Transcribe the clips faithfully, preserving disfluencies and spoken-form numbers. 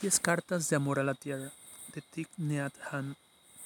Diez cartas de amor a la tierra, de Thich Nhat Hanh.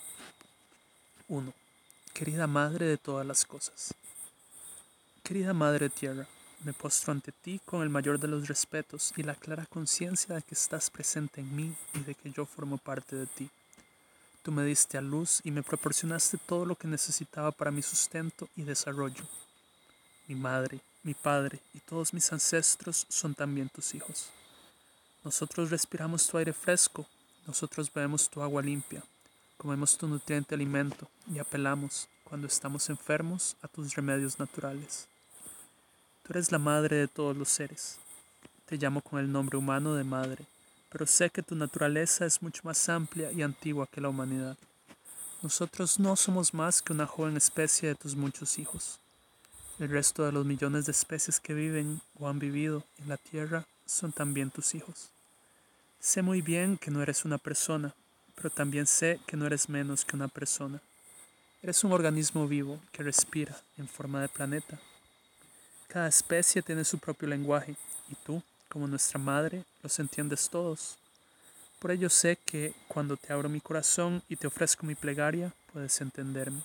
uno. Querida Madre de todas las cosas. Querida Madre Tierra, me postro ante ti con el mayor de los respetos y la clara conciencia de que estás presente en mí y de que yo formo parte de ti. Tú me diste a luz y me proporcionaste todo lo que necesitaba para mi sustento y desarrollo. Mi madre, mi padre y todos mis ancestros son también tus hijos. Nosotros respiramos tu aire fresco, nosotros bebemos tu agua limpia, comemos tu nutriente alimento y apelamos, cuando estamos enfermos, a tus remedios naturales. Tú eres la madre de todos los seres. Te llamo con el nombre humano de madre, pero sé que tu naturaleza es mucho más amplia y antigua que la humanidad. Nosotros no somos más que una joven especie de tus muchos hijos. El resto de los millones de especies que viven o han vivido en la Tierra son también tus hijos. Sé muy bien que no eres una persona, pero también sé que no eres menos que una persona. Eres un organismo vivo que respira en forma de planeta. Cada especie tiene su propio lenguaje y tú, como nuestra madre, los entiendes todos. Por ello sé que cuando te abro mi corazón y te ofrezco mi plegaria, puedes entenderme.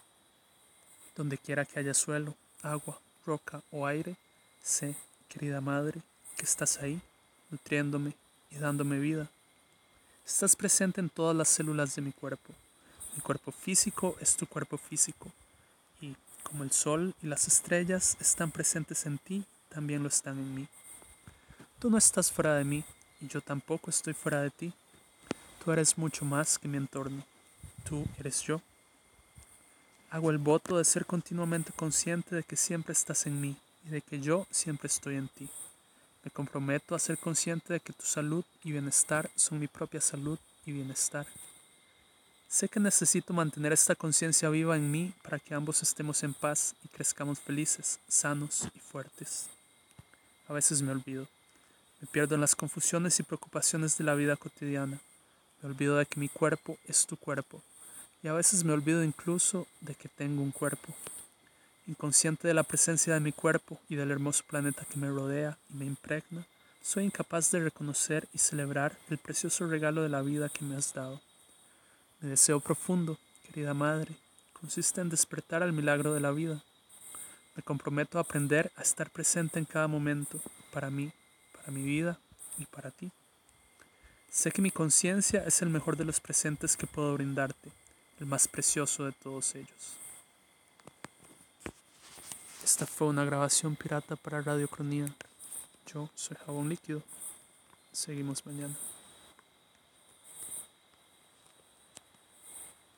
Donde quiera que haya suelo, agua, roca o aire, sé, querida madre, que estás ahí, nutriéndome y dándome vida. Estás presente en todas las células de mi cuerpo. Mi cuerpo físico es tu cuerpo físico. Y, como el sol y las estrellas están presentes en ti, también lo están en mí. Tú no estás fuera de mí, y yo tampoco estoy fuera de ti. Tú eres mucho más que mi entorno. Tú eres yo. Hago el voto de ser continuamente consciente de que siempre estás en mí, y de que yo siempre estoy en ti. Me comprometo a ser consciente de que tu salud y bienestar son mi propia salud y bienestar. Sé que necesito mantener esta conciencia viva en mí para que ambos estemos en paz y crezcamos felices, sanos y fuertes. A veces me olvido. Me pierdo en las confusiones y preocupaciones de la vida cotidiana. Me olvido de que mi cuerpo es tu cuerpo. Y a veces me olvido incluso de que tengo un cuerpo. Inconsciente de la presencia de mi cuerpo y del hermoso planeta que me rodea y me impregna, soy incapaz de reconocer y celebrar el precioso regalo de la vida que me has dado. Mi deseo profundo, querida madre, consiste en despertar al milagro de la vida. Me comprometo a aprender a estar presente en cada momento, para mí, para mi vida y para ti. Sé que mi conciencia es el mejor de los presentes que puedo brindarte, el más precioso de todos ellos. Esta fue una grabación pirata para Radio Cronía. Yo soy Jabón Líquido. Seguimos mañana.